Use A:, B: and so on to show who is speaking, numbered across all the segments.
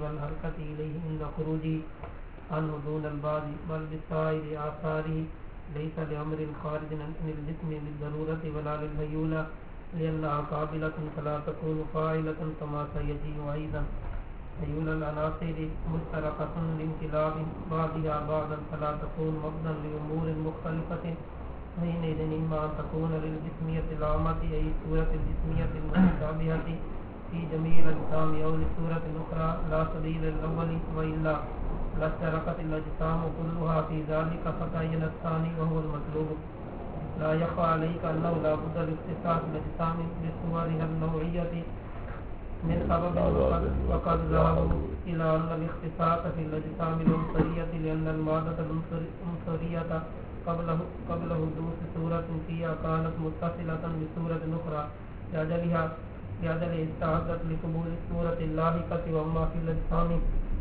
A: الحركة إليه عند خروجه عنه دون البعض بل بسائر آثاره ليس لأمر خارج عن الجسم للضرورة ولا للهيولة لأنها قابلة فلا تكون فاعلة كما سيجي أيضا هيول العناصر مشتركة لامتلاء بعضها بعضا فلا تكون مبنى لأمور مختلفة حينئذ إما أن تكون للجسمية العامة أي الصورة الجسمية المتشابهة في جميع الأجسام أو للصورة الأخرى لا سبيل الأول وإلا لاشتركت الأجسام كلها في ذلك فتعين الثاني وهو المطلوب لا يخفى عليك أنه لا بد لاختصاص الأجسام بصورها النوعية من سبب وقد ذهبوا إلى أن الاختصاص في الأجسام العنصرية لأن المادة العنصرية قبل حدوث صورة فيها كانت متصلة بصورة أخرى لأجل استعدت لقبول الصورة اللاحقة وأما في الأجسام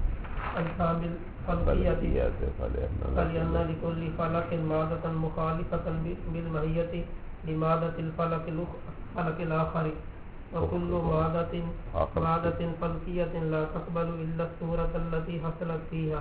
A: الفلكية فلأن لكل فلك مادة مخالفة بالماهية لمادة الفلك الآخر وكل مادة فلكية لا تقبل إلا الصورة التي حصلت فيها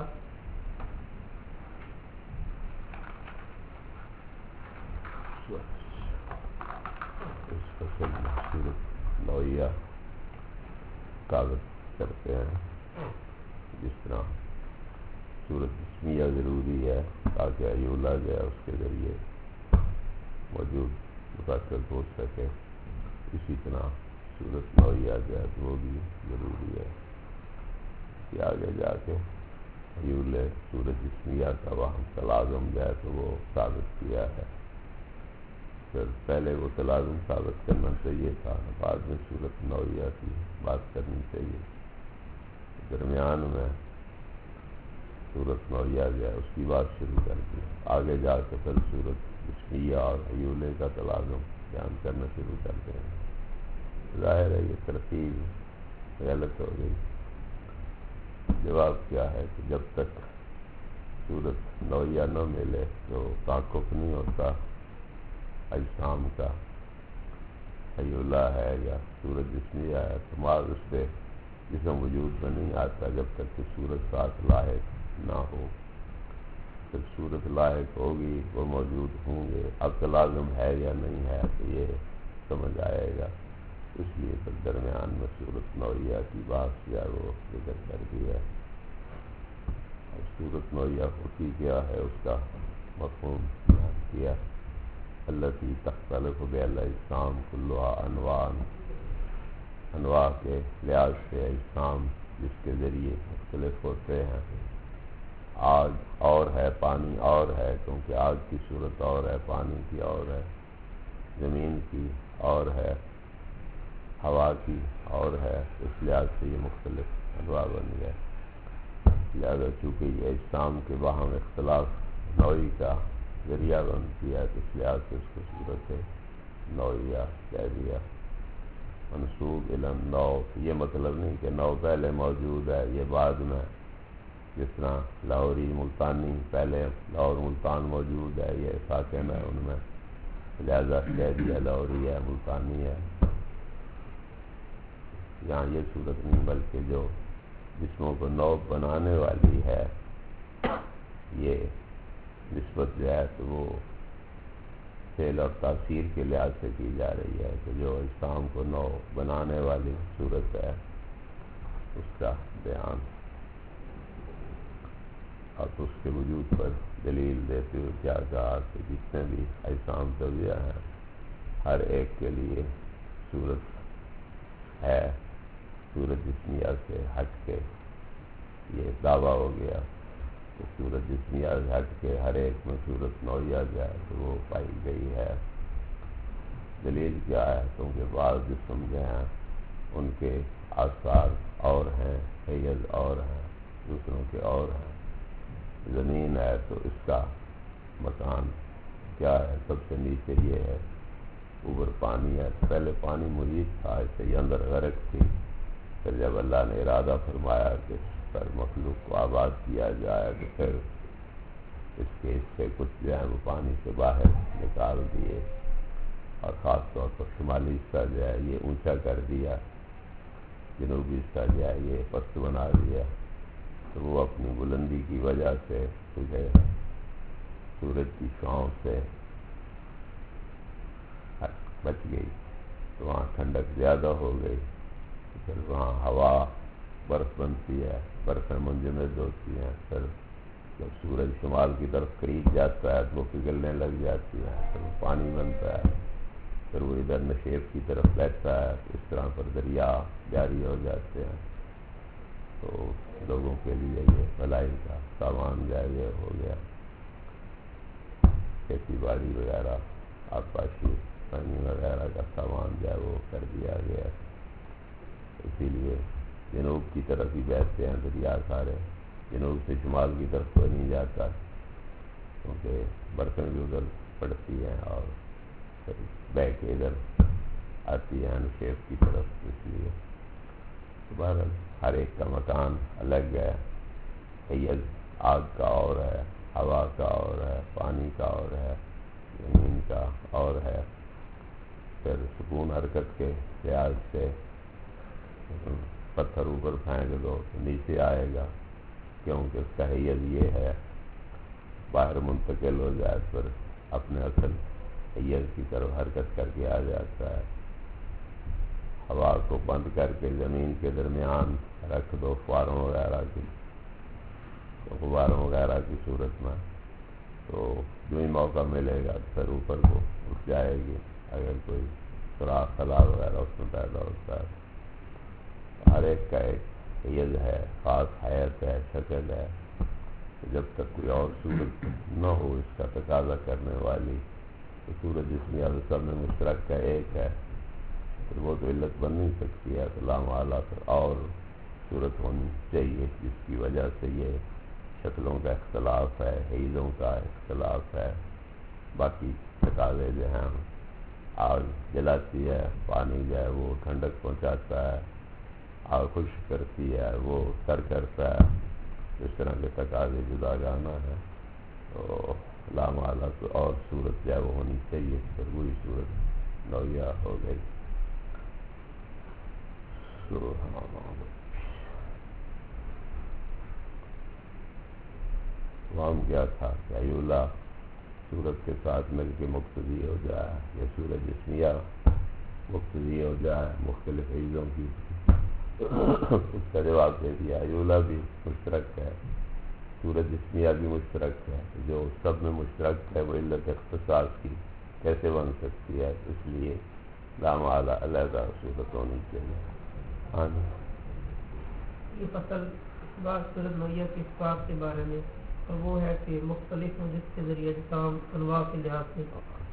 B: نوعیہ کاغذ کرتے ہیں جس طرح صورت جسمیہ ضروری ہے تاکہ ایولا جو ہے اس کے ذریعے موجود متاثر ہو سکے اسی طرح صورت نوعیہ جو ہے وہ بھی ضروری ہے کہ آگے جا کے ایولے صورت جسمیہ کا وہاں تلازم جو ہے تو وہ ثابت کیا ہے پھر پہلے وہ تلازم ثابت کرنا چاہیے تھا بعد میں صورت نوعیہ کی بات کرنی چاہیے درمیان میں صورت نوعیہ جو ہے اس کی بات شروع کر دی آگے جا کے پھر صورت جسمیہ اور ایولے کا تلازم بیان کرنا شروع کرتے ہیں ظاہر ہے یہ ترتیب غلط ہو گئی جواب کیا ہے کہ جب تک صورت نوعیہ نہ ملے تو تعاقب نہیں ہوتا اجسام کا ایولا ہے یا صورت جسمیہ ہے تو معاذ اس پہ جسم وجود میں نہیں آتا جب تک کہ صورت ساتھ لاحق نہ ہو جب صورت لاحق ہوگی وہ موجود ہوں گے اب تلازم ہے یا نہیں ہے تو یہ سمجھ آئے گا اس لیے پھر درمیان میں صورت نوعیہ کی بات کیا وہ ذکر کر دی ہے اور صورت نوعیہ ہوتی کیا ہے اس کا مفہوم بیان کیا التي تختلف بالاجسام كلها انواع کے لحاظ سے اجسام جس کے ذریعے مختلف ہوتے ہیں آگ اور ہے پانی اور ہے کیونکہ آگ کی صورت اور ہے پانی کی اور ہے زمین کی اور ہے ہوا کی اور ہے اس لحاظ سے یہ مختلف انواع بن گئے لہذا چونکہ یہ اجسام کے باہم اختلاف نوعی کا ذریعہ بنتی ہے تو اس لحاظ سے اس کو صورت نوعیہ کہہ دیا منسوب الی النوع یہ مطلب نہیں کہ نوع پہلے موجود ہے یہ بعد میں جس طرح لاہوری ملتانی پہلے لاہور ملتان موجود ہے یہ ساکن ہے ان میں لہذا کہہ دیا لاہوری ہے ملتانی ہے یہاں یہ صورت نہیں بلکہ جو جسموں کو نوع بنانے والی ہے یہ نسبت جو ہے تو وہ فعل اور تاثیر کے لحاظ سے کی جا رہی ہے کہ جو اجسام کو نوع بنانے والی صورت ہے اس کا بیان اب اس کے وجود پر دلیل دیتے ہوئے کیا کہا کہ جتنے بھی اجسام طبیعہ ہیں ہر ایک کے لیے صورت ہے صورت جسمیہ سے ہٹ کے یہ دعویٰ ہو گیا کہ صورت جسمیہ سے ہٹ کے ہر ایک میں صورت نوعیہ جو ہے تو وہ پائی گئی ہے دلیل کیا ہے کیونکہ بعض جسم جو ہیں ان کے آثار اور ہیں حیض اور ہیں دوسروں کے اور ہیں زمین ہے تو اس کا مکان کیا ہے سب سے نیچے یہ ہے اوپر پانی ہے پہلے پانی محیط تھا اسے اندر غرق تھی پھر جب اللہ نے ارادہ فرمایا کہ پر مخلوق کو آباد کیا جائے تو پھر اس کے حصے کچھ جو ہے وہ پانی سے باہر نکال دیے اور خاص طور پر شمالی حصہ جو ہے یہ اونچا کر دیا جنوبی حصہ جو ہے یہ پست بنا دیا، تو وہ اپنی بلندی کی وجہ سے کیونکہ سورج کی چھاؤں سے بچ گئی، تو وہاں ٹھنڈک زیادہ ہو گئی، پھر وہاں ہوا برف بنتی ہے، برفیں منجمد ہوتی ہیں، پھر جب سورج شمال کی طرف قریب جاتا ہے تو وہ پگھلنے لگ جاتی ہے، پھر وہ پانی بنتا ہے، پھر وہ ادھر نشیب کی طرف بہتا ہے، اس طرح پر دریا جاری ہو جاتے ہیں، تو لوگوں کے لیے یہ بھلائی کا سامان جاری ہو گیا، کھیتی باڑی وغیرہ آبپاشی پانی وغیرہ کا سامان جو ہے وہ کر دیا گیا، اسی لیے جنوب کی طرف ہی بہتے ہیں دریا سارے، جنوب سے شمال کی طرف کوئی نہیں جاتا، کیونکہ برفیں بھی ادھر پڑتی ہیں اور پھر بہہ کے ادھر آتی ہیں نشیب کی طرف، اس لیے بہرحال ہر ایک کا مکان الگ ہے، حیض آگ کا اور ہے، ہوا کا اور ہے، پانی کا اور ہے، زمین کا اور ہے، پھر سکون حرکت کے لحاظ سے پتھر اوپر پھینک دو تو نیچے آئے گا، کیونکہ اس کا حیض یہ ہے باہر منتقل ہو جائے پھر اپنے اصل حیض کی طرف حرکت کر کے آ جاتا ہے، ہوا کو بند کر کے زمین کے درمیان رکھ دو فواروں وغیرہ کی صورت میں، تو جو ہی موقع ملے گا پھر اوپر کو اٹھ جائے گی، اگر کوئی سوراخ خلا وغیرہ اس میں پیدا ہوتا ہے، ہر ایک کا ایک حیض ہے، خاص حیت ہے، شکل ہے، جب تک کوئی اور صورت نہ ہو اس کا تقاضا کرنے والی، تو صورت جس میں سب میں مشترک کا ایک ہے، پھر وہ تو علت بن نہیں سکتی ہے، تو لامحالہ پھر اور صورت ہونی چاہیے جس کی وجہ سے یہ شکلوں کا اختلاف ہے، حیضوں کا اختلاف ہے، باقی تقاضے جو ہیں آگ جلاتی ہے، پانی جو ہے وہ ٹھنڈک پہنچاتا ہے، آگ خشک کرتی ہے، وہ تر کرتا ہے، اس طرح کے تقاضے جداگانہ ہیں، تو لامحالہ تو اور صورت جو ہے وہ ہونی چاہیے، پھر وہی صورت مہیا ہو گئی۔ وہاں کیا تھا کہ ایولا صورت کے ساتھ مل کے مقتضی ہو جائے، یا صورت جسمیہ مقتضی ہو جائے مختلف حیضوں کی، اس کا جواب دے دیا ایولا بھی مشترک ہے، صورت جسمیہ بھی مشترک ہے، جو سب میں مشترک ہے وہ علت اختصاص کی کیسے بن سکتی ہے، اس لیے لامحالہ علیحدہ صورت ہونی چاہیے۔ ہاں جی،
A: یہ فصل اس بات صورت نوعیہ کے اسباب کے بارے میں، اور وہ ہے کہ مختلف جس کے ذریعے جسام انواع کے لحاظ سے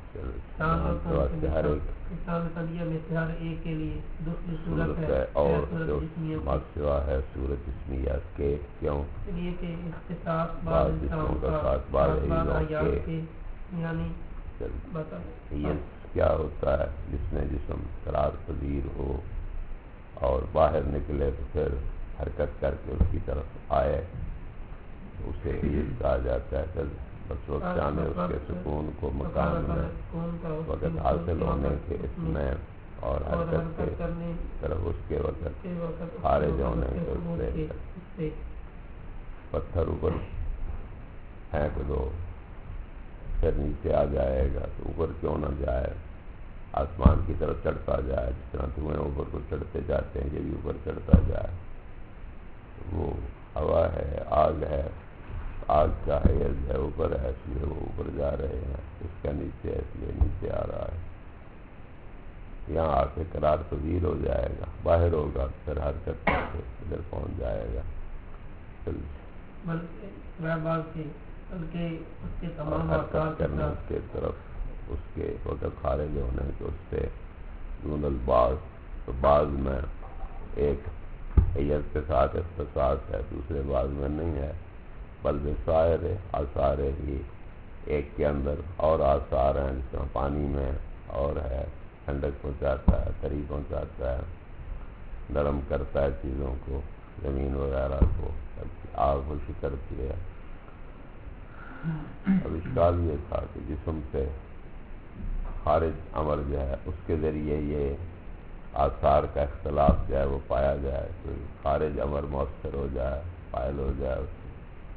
B: ہر ایک
A: انسان طبیعہ میں سے ہر ایک کے لیے دوسری صورت ہے
B: اور
A: صورت جسمیہ
B: ماسوا ہے صورت جسمیہ کے، کیوں
A: اس لیے کہ اختصاص
B: بعض جسموں کا ساتھ بعض حیضوں کے،
A: یعنی
B: حیض کیا ہوتا ہے جس میں جسم قرار پذیر ہو اور باہر نکلے تو پھر حرکت کر کے اس کی طرف آئے، اسے حیض کہا جاتا ہے، پھر بس وقت جانے اس کے سکون کو مقام میں وقت حاصل ہونے کے اس میں اور حرکت کے طرف اس کے وقت خارج ہونے کے اس سے پتھر اوپر پھینک دو پھر نیچے آ جائے گا، تو اوپر کیوں نہ جائے، آسمان کی طرف چڑھتا جائے، جس طرح دھوئیں اوپر کو چڑھتے جاتے ہیں یہ بھی اوپر چڑھتا جائے، وہ ہوا ہے، آگ ہے، آگ کا حیض ہے اوپر ہے اس لیے وہ اوپر جا رہے ہیں، اس کا نیچے ہے اس لیے نیچے آ رہا ہے، یہاں آ کے قرار پذیر ہو جائے گا، باہر ہوگا پھر حرکت کر کے ادھر پہنچ جائے گا، حرکت کرنے کے طرف اس کے وقت خارج ہونے کے اس سے دون الباز، تو بعض میں ایک حیض کے ساتھ اختصاص ہے، دوسرے بعض میں نہیں ہے، بل بسائر آثار ہی، ایک کے اندر اور آثار ہیں، جس طرح پانی میں اور ہے، ٹھنڈک پہنچاتا ہے، تری پہنچاتا ہے، نرم کرتا ہے چیزوں کو، زمین وغیرہ کو، آگ خشک کرتی ہے۔ اب اشکال یہ تھا کہ جسم سے خارج امر جو ہے اس کے ذریعے یہ آثار کا اختلاف جو ہے وہ پایا جائے، کوئی خارج امر مؤثر ہو جائے، فائل ہو جائے اس میں،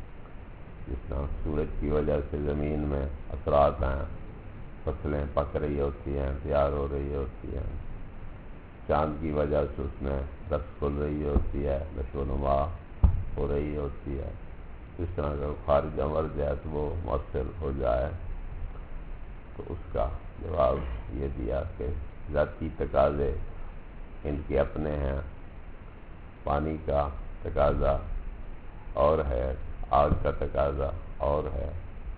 B: جس طرح سورج کی وجہ سے زمین میں اثرات ہیں، فصلیں پک رہی ہوتی ہیں، تیار ہو رہی ہوتی ہیں، چاند کی وجہ سے اس میں رس کھل رہی ہوتی ہے، نشو و نما ہو رہی ہوتی ہے، اس طرح کا خارج امر جو ہے تو وہ مؤثر ہو جائے، تو اس کا جواب یہ دیا کہ ذاتی تقاضے ان کے اپنے ہیں، پانی کا تقاضا اور ہے، آگ کا تقاضا اور ہے،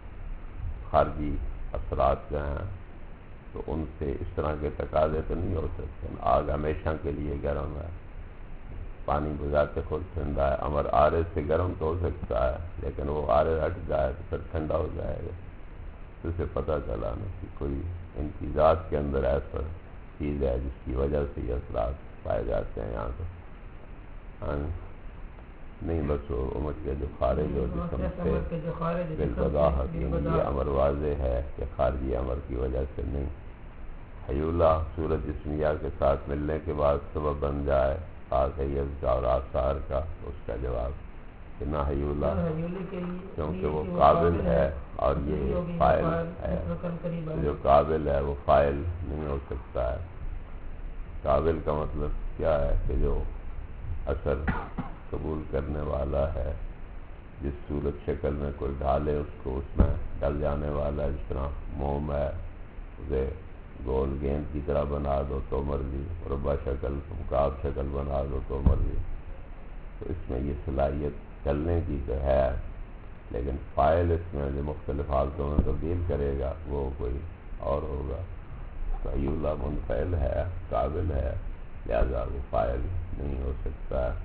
B: خارجی اثرات جو ہیں تو ان سے اس طرح کے تقاضے تو نہیں ہو سکتے۔ آگ ہمیشہ کے لیے گرم ہے، پانی بذات خود ٹھنڈا ہے، امر آرے سے گرم تو ہو سکتا ہے لیکن وہ آرے ہٹ جائے تو پھر ٹھنڈا ہو جائے گا، تو اسے پتہ چلا نا کہ کوئی ان کی ذات کے اندر ایسا چیز ہے جس کی وجہ سے یہ اثرات پائے جاتے ہیں یہاں تو نہیں، بس وہ امر کے جو خارج ہو جسم سے بالبداہت، یہ امر واضح ہے کہ خارجی امر کی وجہ سے نہیں۔ حیولہ صورت جسمیہ کے ساتھ ملنے کے بعد سبب بن جائے خاص حیض کا اور آثار کا، اس کا جواب کہ نہ حیولہ، کیونکہ وہ قابل ہے اور یہ فاعل ہے، جو قابل ہے وہ فاعل نہیں ہو سکتا ہے۔ قابل کا مطلب کیا ہے کہ جو اثر قبول کرنے والا ہے، جس صورت شکل میں کوئی ڈالے اس کو اس میں ڈل جانے والا ہے، جس طرح موم ہے، اسے گول گیند کی طرح بنا دو تو مرضی، مربع شکل مکعب شکل بنا دو تو مرضی، تو اس میں یہ صلاحیت چلنے کی تو ہے، لیکن فاعل اس میں جو مختلف حالتوں میں تبدیل کرے گا وہ کوئی اور ہوگا۔ تو ایولہ منفعل ہے، قابل ہے، لہذا وہ فاعل نہیں ہو سکتا ہے۔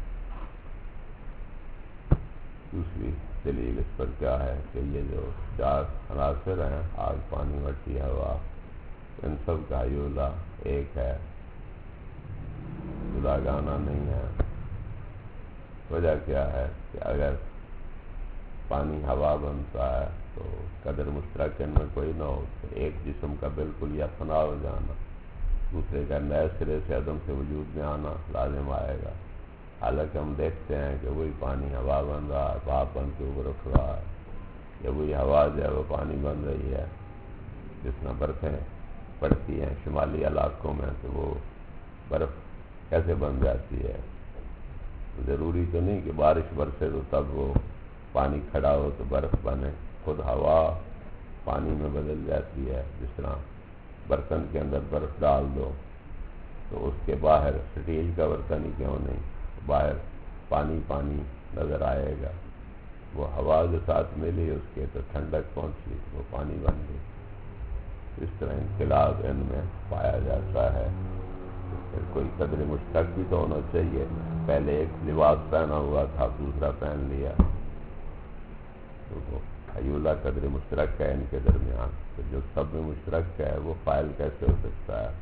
B: دوسری دلیل اس پر کیا ہے کہ یہ جو چار عناصر ہیں، آگ، پانی، مٹی، ہوا، ان سب کا ایولہ ایک ہے، جداگانہ نہیں ہے۔ وجہ کیا ہے کہ اگر پانی ہوا بنتا ہے تو قدر مشترک ان میں کوئی نہ ہو تو ایک جسم کا بالکل یا فنا ہو جانا، دوسرے کا نئے سرے سے عدم سے وجود میں آنا لازم آئے گا۔ حالانکہ ہم دیکھتے ہیں کہ وہی پانی ہوا بن رہا ہے، بھاپ بن کے اوپر اٹھ رہا ہے، یا وہی ہوا جو ہے وہ پانی بن رہی ہے۔ جس طرح برفیں پڑتی ہیں شمالی علاقوں میں تو وہ برف کیسے بن جاتی ہے، ضروری تو نہیں کہ بارش برسے تو تب وہ پانی کھڑا ہو تو برف بنے، خود ہوا پانی میں بدل جاتی ہے۔ جس طرح برتن کے اندر برف ڈال دو تو اس کے باہر سٹیل کا برتن ہی کیوں نہیں، باہر پانی پانی نظر آئے گا، وہ ہوا جو ساتھ ملی اس کے تو ٹھنڈک پہنچی، وہ پانی بن گئی۔ اس طرح انقلاب ان میں پایا جاتا ہے۔ پھر کوئی قدر مشترک بھی تو ہونا چاہیے، پہلے ایک لباس پہنا ہوا تھا دوسرا پہن لیا، تو وہ حیولہ قدر مشترک ہے ان کے درمیان، تو جو سب میں مشترک ہے وہ فاعل کیسے ہو سکتا ہے؟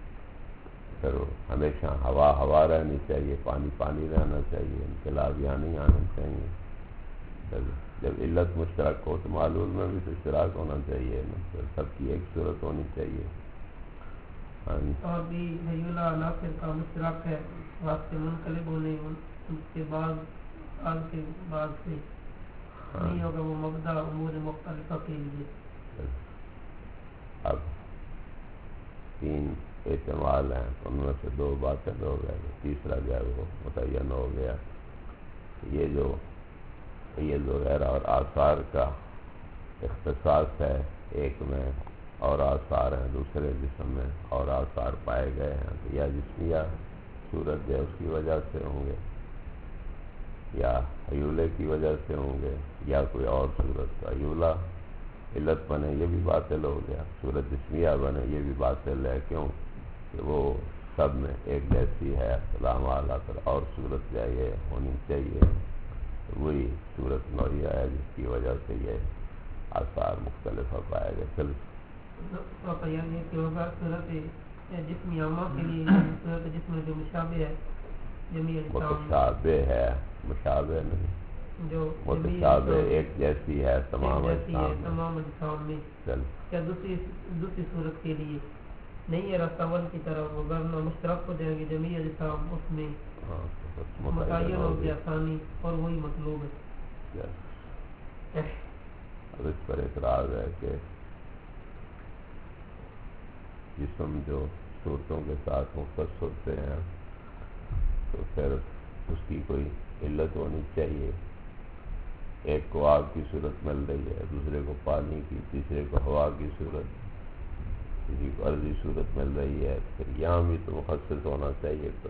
B: پھر ہمیشہ ہوا ہوا رہنی چاہیے، پانی پانی رہنا چاہیے، انقلاب یہاں نہیں آنا چاہیے۔ جب علت مشترک ہو تو معلول میں بھی تو اشتراک ہونا چاہیے، سب کی ایک صورت ہونی چاہیے۔
A: اور بھی حیولہ عناصر کا مشترک ہے، واسطے منقلب ہونے ان کے بعد کے بعد سے نہیں ہوگا، وہ مبدا امور مختلفہ کے لیے۔
B: اب تین احتمال ہیں، ان میں سے دو باطل ہو گئے، تیسرا جو ہے وہ متعین ہو گیا۔ یہ جو حیض وغیرہ اور آثار کا اختصاص ہے، ایک میں اور آثار ہیں، دوسرے جسم میں اور آثار پائے گئے ہیں، تو یا جسمیہ صورت ہے اس کی وجہ سے ہوں گے، یا حیولے کی وجہ سے ہوں گے، یا کوئی اور صورت۔ حیولہ علت بنے یہ بھی باطل ہو گیا، صورت جسمیہ بنے یہ بھی باطل ہے، کیوں کہ وہ سب میں ایک جیسی ہے، سلام اعلیٰ پر اور صورت چاہیے ہونی چاہیے، وہی صورت نوعیہ ہے جس کی وجہ سے یہ آثار مختلف پائے گئے۔ چل
A: یعنی کہ ہوگا صورت جسم عامہ کے لیے صورت جسم جو مشابہ ہے،
B: متشابہ ہے، مشابہ نہیں، جو متشابہ ایک جیسی ہے تمام اجسام میں۔
A: چل کیا دوسری صورت کے لیے نہیں ہے راستہ اول کی طرف، وگرنہ مشترک ہو جائیں گے جمیع اجسام اس میں، متعین ہو گیا ثانی اور وہی مطلوب ہے۔
B: اب اس پر اعتراض ہے کہ جسم جو صورتوں کے ساتھ مختص ہوتے ہیں تو پھر اس کی کوئی علت ہونی چاہیے۔ ایک کو آگ کی صورت مل رہی ہے، دوسرے کو پانی کی، تیسرے کو ہوا کی صورت، کسی کو عرضی صورت مل رہی ہے، پھر یہاں بھی تو مخصص ہونا چاہیے۔ تو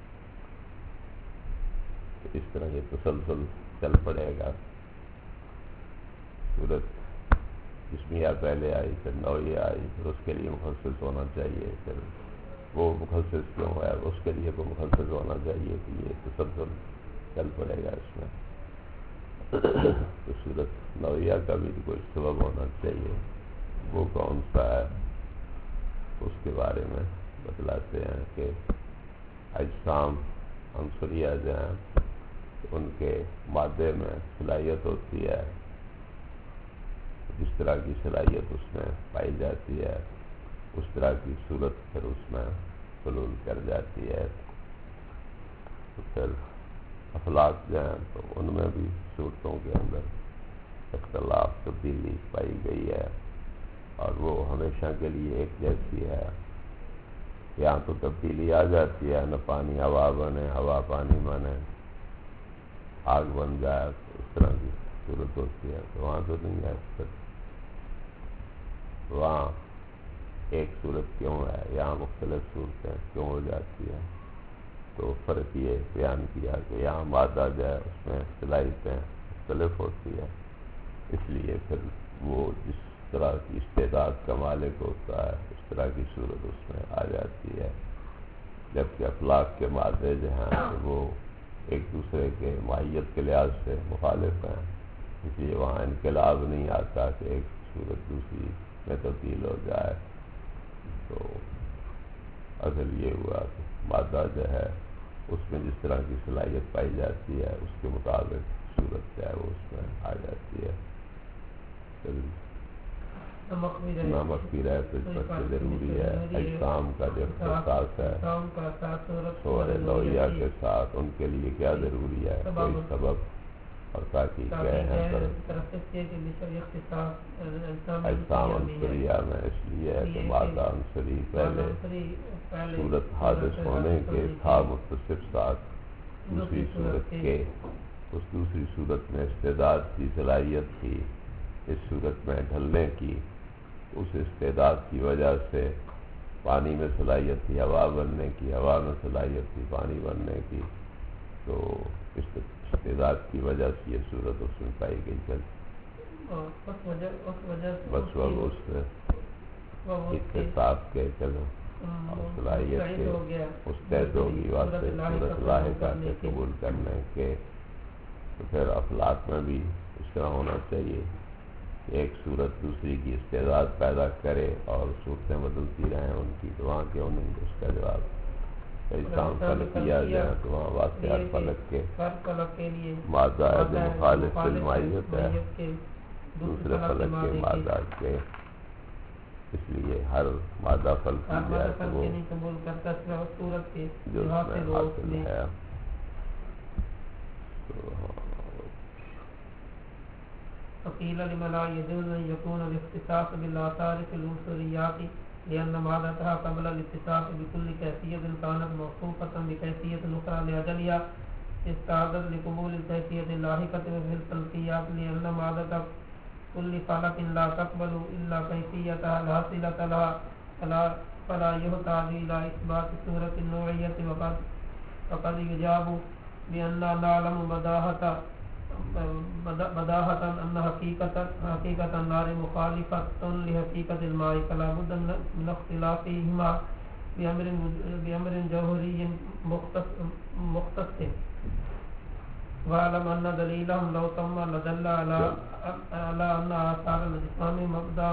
B: اس طرح یہ تسلسل چل پڑے گا۔ صورت جسمیہ پہلے آئی، پھر نوعیہ آئی، پھر اس کے لیے مخصص ہونا چاہیے، پھر وہ مخصص کیوں ہے اس کے لیے کوئی مخصص ہونا چاہیے، کہ یہ تسلسل چل پڑے گا اس میں۔ تو صورت نوعیہ کا بھی کوئی سبب ہونا چاہیے، وہ کون سا ہے اس کے بارے میں بتلاتے ہیں کہ اجسام عنصریہ جو ہیں ان کے مادے میں صلاحیت ہوتی ہے، جس طرح کی صلاحیت اس میں پائی جاتی ہے اس طرح کی صورت پھر اس میں حلول کر جاتی ہے۔ تو پھر افلاک جو ہیں تو ان میں بھی صورتوں کے اندر اختلاف تبدیلی پائی گئی ہے، اور وہ ہمیشہ کے لیے ایک جیسی ہے۔ یہاں تو تبدیلی آ جاتی ہے، نہ پانی ہوا بنے، ہوا پانی بنے، آگ بن جائے، تو اس طرح کی صورت ہوتی ہے۔ تو وہاں تو نہیں ہے، پھر وہاں ایک صورت کیوں ہے، یہاں مختلف صورتیں کیوں ہو جاتی ہیں؟ تو فرق یہ بیان کیا کہ یہاں مادہ جو ہے اس میں صلاحیتیں مختلف ہوتی ہے، اس لیے پھر وہ جس طرح کی استعداد کا مالک ہوتا ہے اس طرح کی صورت اس میں آ جاتی ہے۔ جبکہ افلاک کے مادے جو ہیں وہ ایک دوسرے کے ماہیت کے لحاظ سے مخالف ہیں، اس لیے وہاں انقلاب نہیں آتا کہ ایک صورت دوسری میں تبدیل ہو جائے۔ تو اصل یہ ہوا کہ مادہ جو ہے اس میں جس طرح کی صلاحیت پائی جاتی ہے اس کے مطابق صورت جو ہے وہ اس میں آ جاتی ہے۔ نمک بھی رہے تو اس پر ضروری ہے۔ اجسام کا جو اختصاص ہے صور نوعیہ کے ساتھ، ان کے لیے کیا ضروری ہے؟ کوئی سبب اور تاکہ گئے ہیں اجسام عنصریہ میں، اس لیے ہے کہ مادہ عنصری پہلے صورت حادث ہونے کے تھا متصف ساتھ دوسری صورت کے، اس دوسری صورت میں استعداد کی، صلاحیت تھی اس صورت میں ڈھلنے کی، اس استعداد کی وجہ سے پانی میں صلاحیت تھی ہوا بننے کی، ہوا میں صلاحیت تھی پانی بننے کی، تو استعداد کی وجہ سے یہ صورت اس میں پائی گئی۔ بس وہ اس اتصاف کے چلو اور صلاحیت کے مستعد ہوگی واسطے صورت لاحقہ کے قبول کرنے کے۔ تو پھر افلاک میں بھی اس طرح ہونا چاہیے، ایک صورت دوسری کی استعداد پیدا کرے اور صورتیں بدلتی رہیں ان کی، تو وہاں کیوں نہیں؟ اس کا جواب اجسام فلک کیا جائے تو وہاں واقعات فلک کے مادہ ہے جو مخالف بالمائیت ہے دوسرے فلک کے مادہ کے، اس لیے ہر مادہ فلک کی جائے تو وہ جو اس میں حاصل ہے۔
A: فقيل لما لا يجوز أن يكون الاختصاص بالآثار في العنصريات لأن مادتها قبل الاتصاف بكل كيفية كانت موصوفة بكيفية أخرى لأجلها استعدت لقبول الكيفية اللاحقة في الفلكيات لأن مادة كل فلك لا تقبل إلا كيفيتها الحاصلة لها فلا يحتاج إلى إثبات صورة النوعية وقد يجاب بأننا نعلم بداهة أن حقيقة النار مخالفة لحقيقة الماء فلا بد من اختلافهما بأمر جوهري مختص وعلم أن دليلهم لو تم لدل على أن آثار الجسام مبدأ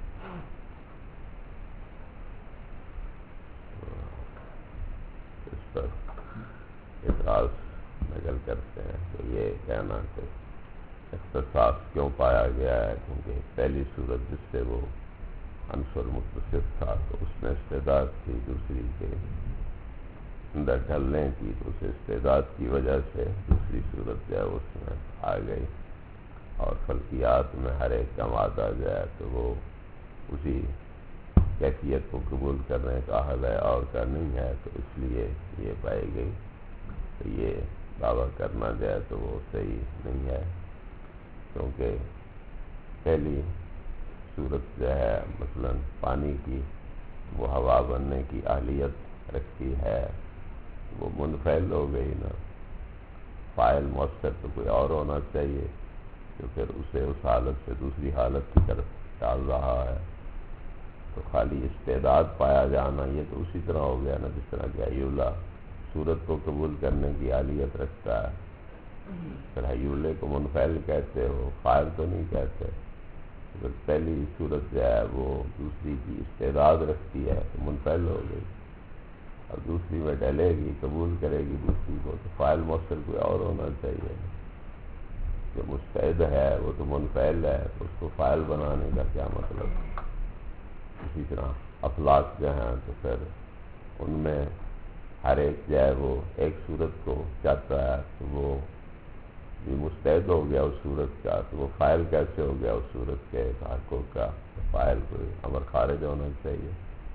B: اس پر اعتراض نقل کرتے ہیں تو یہ کہنا کہ اختصاص کیوں پایا گیا ہے، کیونکہ پہلی صورت جس سے وہ عنصر متصف تھا، تو اس میں استعداد تھی دوسری کے اندر ڈھلنے کی، تو اس استعداد کی وجہ سے دوسری صورت جو ہے اس میں آ گئی، اور فلکیات میں ہر ایک کا مادہ جو ہے تو وہ اسی کیفیت کو قبول کرنے کا حل ہے اور کا نہیں ہے، تو اس لیے یہ پائی گئی، تو یہ دعویٰ کرنا جو ہے تو وہ صحیح نہیں ہے، کیونکہ پہلی صورت جو ہے مثلا پانی کی وہ ہوا بننے کی اہلیت رکھتی ہے، وہ منفعل ہو گئی نا، فاعل مؤثر تو کوئی اور ہونا چاہیے جو پھر اسے اس حالت سے دوسری حالت کی طرف ڈال رہا ہے، تو خالی استعداد پایا جانا یہ تو اسی طرح ہو گیا نا جس طرح کہ حیولہ صورت کو قبول کرنے کی اہلیت رکھتا ہے، پھر حیولے کو منفعل کہتے ہو، فاعل تو نہیں کہتے، پھر پہلی صورت جو ہے وہ دوسری کی استعداد رکھتی ہے تو منفعل ہو گئی، اور دوسری میں ڈلے گی، قبول کرے گی دوسری کو، تو فاعل مؤثر کوئی اور ہونا چاہیے، جو مستعد ہے وہ تو منفعل ہے، تو اس کو فاعل بنانے کا کیا مطلب؟ اسی طرح افلاک جو ہیں تو پھر ان میں ہر ایک جو ہے وہ ایک صورت کو چاہتا ہے، تو وہ بھی مستعد ہو گیا اس صورت کا، تو وہ فاعل کیسے ہو گیا اس صورت کے تحقق کا؟ فاعل کوئی امر خارج ہونا چاہیے،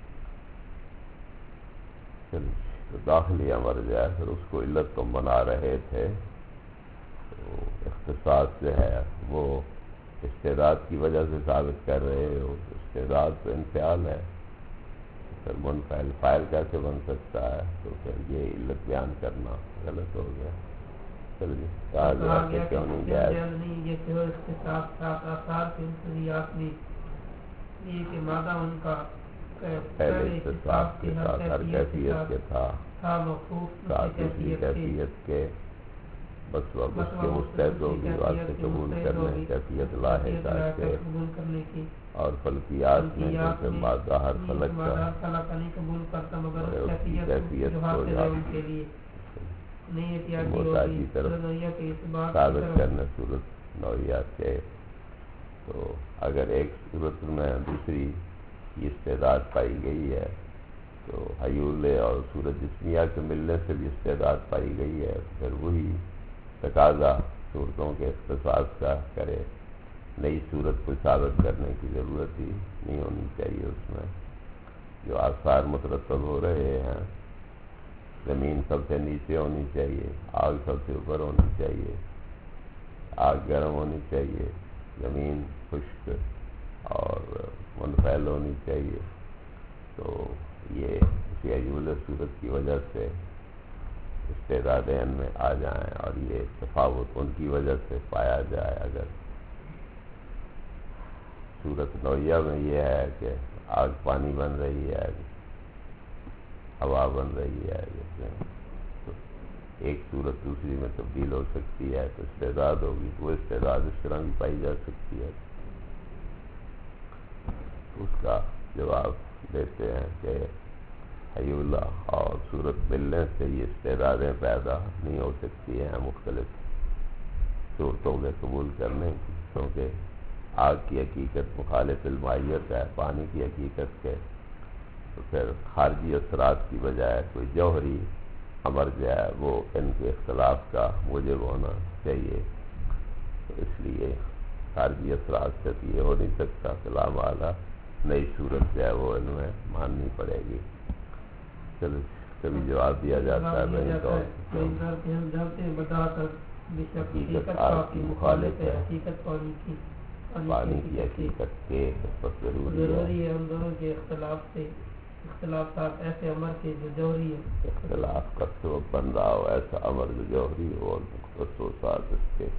B: تو داخلی امر جو ہے پھر اس کو علت تم بنا رہے تھے، تو اختصاص جو ہے وہ استعداد کی وجہ سے ثابت کر رہے ہو، استعداد تو انفعال ہے، پھر منفعل فاعل کیسے بن سکتا ہے؟ تو پھر یہ علت بیان کرنا غلط ہو گیا، چلیے کہا گیا کہ کیوں نہیں جائز
A: نہیں، یہ کہ اختصاص تھا، آثار کے انفریات میں یہ کہ مادہ ان کا
B: پہلے اختصاص کے ساتھ ہر کیفیت کے تھا ساتھ دوسری کیفیت کے، بس اس کے مستعد ہوگی بات سے قبول کرنے کیفیت لاحق کے، اور فلکیات میں کیونکہ مادہ ہر فلک کا اس کی کیفیت کو محتاجی طرف ثابت کرنے صورت نوعیات کے، تو اگر ایک صورت میں دوسری کی استعداد پائی گئی ہے تو حیولے اور صورت جسمیہ کے ملنے سے بھی استعداد پائی گئی ہے، پھر وہی تقاضا صورتوں کے اختصاص کا کرے، نئی صورت کو ثابت کرنے کی ضرورت ہی نہیں ہونی چاہیے، اس میں جو آثار مترتب ہو رہے ہیں، زمین سب سے نیچے ہونی چاہیے، آگ سب سے اوپر ہونی چاہیے، آگ گرم ہونی چاہیے، زمین خشک اور منفعل ہونی چاہیے، تو یہ اسی حیول صورت کی وجہ سے استعدادین میں آ جائیں، اور یہ تفاوت ان کی وجہ سے پایا جائے۔ اگر صورت نوعیہ میں یہ ہے کہ آگ پانی بن رہی ہے، ہوا بن رہی ہے، جیسے تو ایک صورت دوسری میں تبدیل ہو سکتی ہے، تو استعداد ہوگی، وہ استعداد اس طرح بھی پائی جا سکتی ہے، اس کا جواب دیتے ہیں کہ حیولہ اور صورت ملنے سے یہ استعدادیں پیدا نہیں ہو سکتی ہیں مختلف صورتوں کے قبول کرنے کی، کیونکہ آگ کی حقیقت مخالف الماہیت ہے پانی کی حقیقت کے، تو پھر خارجی اثرات کی بجائے کوئی جوہری امر جو ہے وہ ان کے اختلاف کا موجب ہونا چاہیے، تو اس لیے خارجی اثرات سے یہ ہو نہیں سکتا، کلام اعلیٰ نئی صورت جو ہے وہ ان میں ماننی پڑے گی۔ چلو کبھی جواب دیا جاتا ہے بہن طور حقیقت آگ کی مخالف ہے، پانی کی حقیقت کے ضروری ہے،
A: ان دونوں کے اختلافات ایسے امر کے جو جوہری ہے،
B: اختلاف کا سبب بن رہا ہو ایسا امر جو جوہری ہو، اور خصوصات اس کے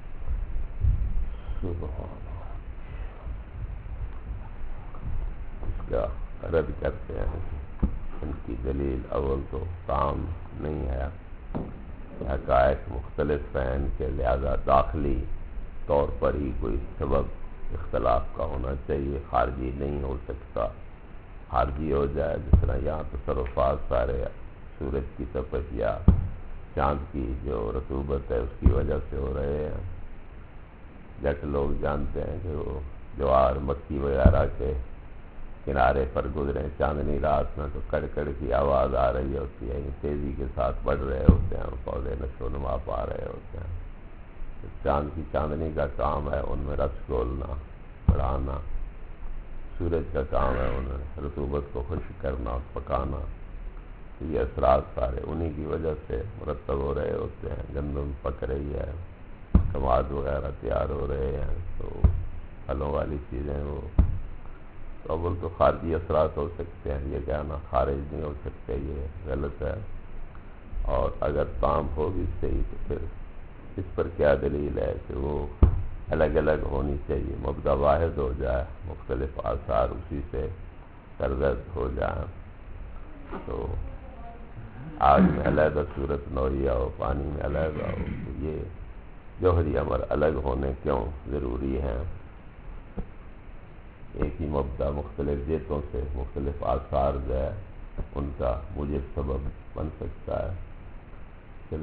B: اس کا رد کرتے ہیں۔ ان کی دلیل اول تو کام نہیں ہے، حقائق مختلف ہیں ان کے، لہذا داخلی طور پر ہی کوئی سبب اختلاف کا ہونا چاہیے، خارجی نہیں ہو سکتا، خارجی ہو جائے جس طرح یہاں تصرفات سارے سورج کی تپش یا چاند کی جو رطوبت ہے اس کی وجہ سے ہو رہے ہیں، جٹ لوگ جانتے ہیں کہ وہ جوار مکی وغیرہ کے کنارے پر گزرے چاندنی رات میں تو کڑکڑ کی آواز آ رہی ہوتی ہے، تیزی کے ساتھ بڑھ رہے ہوتے ہیں، پودے نشو و نما پا رہے ہوتے ہیں۔ چاند کی چاندنی کا کام ہے ان میں رس گھولنا، بڑھانا، سورج کا کام ہے ان میں رطوبت کو خشک کرنا، پکانا۔ یہ اثرات سارے انہی کی وجہ سے مرتب ہو رہے ہوتے ہیں۔ گندم پک رہی ہے، کماد وغیرہ تیار ہو رہے ہیں، تو پھلوں والی چیزیں وہ تو اول تو خارجی اثرات ہو سکتے ہیں، یہ کہنا خارج نہیں ہو سکتے، یہ غلط ہے۔ اور اگر کام ہو بھی صحیح تو پھر اس پر کیا دلیل ہے کہ وہ الگ الگ ہونی چاہیے، مبدا واحد ہو جائے، مختلف آثار اسی سے سرزد ہو جائیں۔ تو آگ میں علیحدہ صورت نوعیہ ہو، پانی میں علیحدہ ہو، تو یہ جوہری امر الگ ہونے کیوں ضروری ہیں؟ ایک ہی مبدا مختلف جہتوں سے مختلف آثار جو ہے ان کا موجب سبب بن سکتا ہے۔ پھر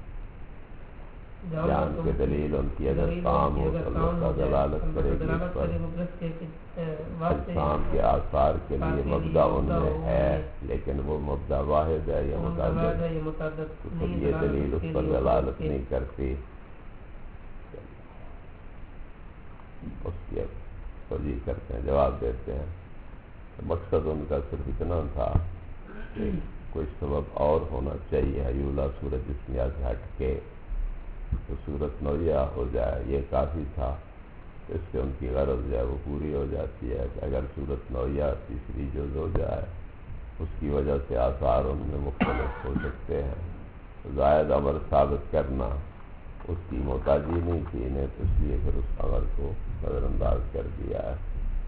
B: جان کے دلیل ان کی اگر کام ہو تو اللہ کا دلالت کرے گی اس پر۔ اجسام کے آثار کے لیے مبدا ان میں ہے، لیکن وہ مبدا واحد ہے یا متعدد، تو پھر یہ دلیل اس پر دلالت نہیں کرتی۔ اس کی توجیہ کرتے ہیں، جواب دیتے ہیں۔ مقصد ان کا صرف اتنا تھا کہ کوئی سبب اور ہونا چاہیے، حیولہ صورت جسمیہ سے ہٹ کے تو صورت نوعیہ ہو جائے، یہ کافی تھا۔ اس سے ان کی غرض جو ہے وہ پوری ہو جاتی ہے کہ اگر صورت نوعیہ تیسری جز ہو جائے، اس کی وجہ سے آثار ان میں مختلف ہو سکتے ہیں، تو زائد امر ثابت کرنا اس کی محتاجی نہیں تھی انہیں، تو اس لیے پھر اس امر کو نظر انداز کر دیا ہے۔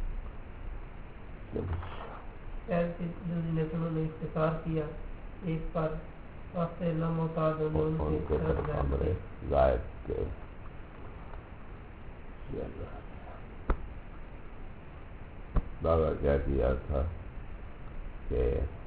A: انہوں نے اختصار کیا ایک پر واسطے نامحتاج
B: ان کے طرف امر زائد کے دعویٰ کیا کیا تھا کہ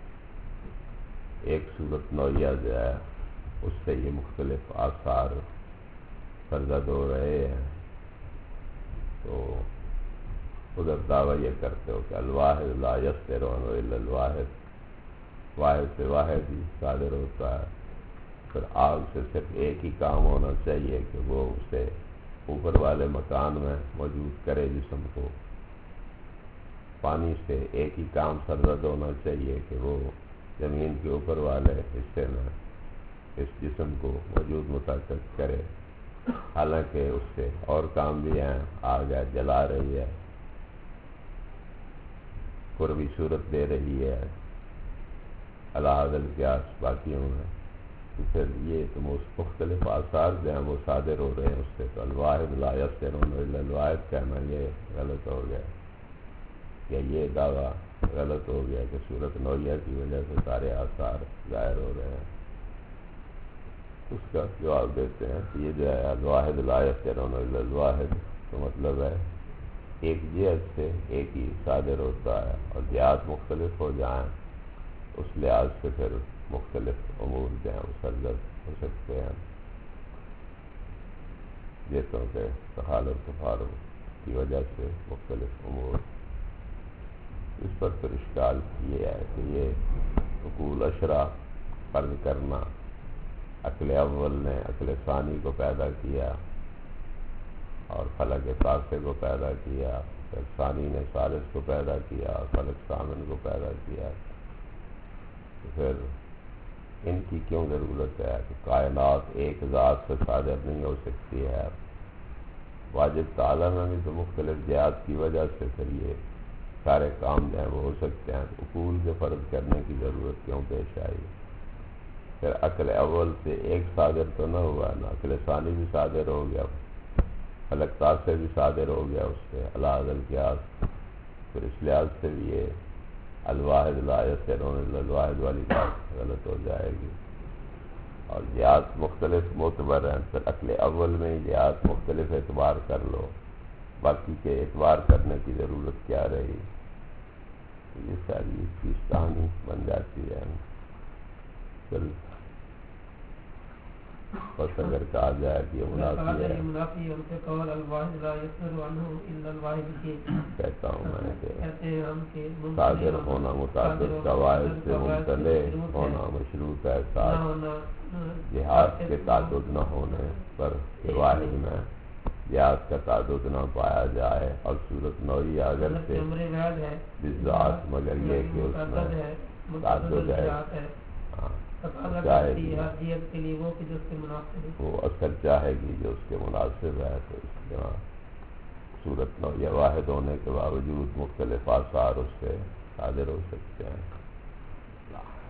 B: ایک صورت نوعیہ جو ہے اس سے یہ مختلف آثار سرزد ہو رہے ہیں، تو ادھر دعویٰ یہ کرتے ہو کہ الواحد لا یصدر الا الواحد، واحد سے واحد ہی صادر ہوتا ہے۔ پھر آگ سے صرف ایک ہی کام ہونا چاہیے کہ وہ اسے اوپر والے مکان میں موجود کرے جسم کو، پانی سے ایک ہی کام سرزد ہونا چاہیے کہ وہ زمین کے اوپر والے حصے میں اس جسم کو موجود مطابقت کرے، حالانکہ اس سے اور کام بھی ہیں، آگ ہے جلا رہی ہے، قربی صورت دے رہی ہے، العدل کے باقیوں میں، تو پھر یہ تو مختلف آثار جو ہیں وہ صادر ہو رہے ہیں اس سے، تو الواحد لا یصدر الا الواحد کہنا یہ غلط ہو گیا، یا یہ دعویٰ غلط ہو گیا کہ صورت نوعیہ کی وجہ سے سارے آثار ظاہر ہو رہے ہیں۔ اس کا جواب دیتے ہیں کہ یہ جو ہے الواحد لا یصدر الا الواحد، تو مطلب ہے ایک جہت سے ایک ہی صادر ہوتا ہے، اور جہات مختلف ہو جائیں اس لحاظ سے پھر مختلف امور جو ہیں وہ سرزد ہو سکتے ہیں، جہتوں کے تخالف تفارق کی وجہ سے مختلف امور۔ اس پر پھر اشکال یہ ہے کہ یہ عقول اشرا فرض کرنا، عقل اول نے عقل ثانی کو پیدا کیا اور فلک تاسع کو پیدا کیا، پھر ثانی نے ثالث کو پیدا کیا اور فلک ثامن کو پیدا کیا، تو پھر ان کی کیوں ضرورت ہے کہ کائنات ایک ذات سے صادر نہیں ہو سکتی ہے؟ واجب تعالیٰ میں بھی تو مختلف جہات کی وجہ سے پھر یہ سارے کام جو ہیں وہ ہو سکتے ہیں، تو عقول کے فرض کرنے کی ضرورت کیوں پیش آئی؟ پھر عقل اول سے ایک صادر تو نہ ہوا نا، عقل ثانی بھی صادر ہو گیا، فلک تاسع بھی صادر ہو گیا اس سے العدل القیاس، پھر اس لحاظ سے بھی یہ الواحد لا یصدر الا الواحد والی بات غلط ہو جائے گی۔ اور جہات مختلف معتبر ہیں، پھر عقل اول میں ہی جہات مختلف اعتبار کر لو، باقی کے اعتبار کرنے کی ضرورت کیا رہی؟ یہ ساری چیز کہانی بن جاتی ہے۔ پھر بس اگر کہا جائے کہ یہ منافی ہے،
A: منافی ان کے قول الواحد لا یصدر عنہ الا الواحد کی
B: کہتا ہوں میں
A: کہتے ہیں ہم کہ
B: صادر ہونا متعدد قواعد سے ممتنع ہونا مشروط ہے، ساتھ جہاد کے تعدد نہ ہونے پر کہ واحد میں جہاد کا تعدد نہ پایا جائے، اور صورت نوعی اگر سے بذات، مگر یہ کہ اس میں تعدد ہے، چاہے گی وہ اثر چاہے گی جو اس کے مناسب ہے، تو اس طرح صورت نوعیہ واحد ہونے کے باوجود مختلف آثار اس سے صادر ہو سکتے ہیں۔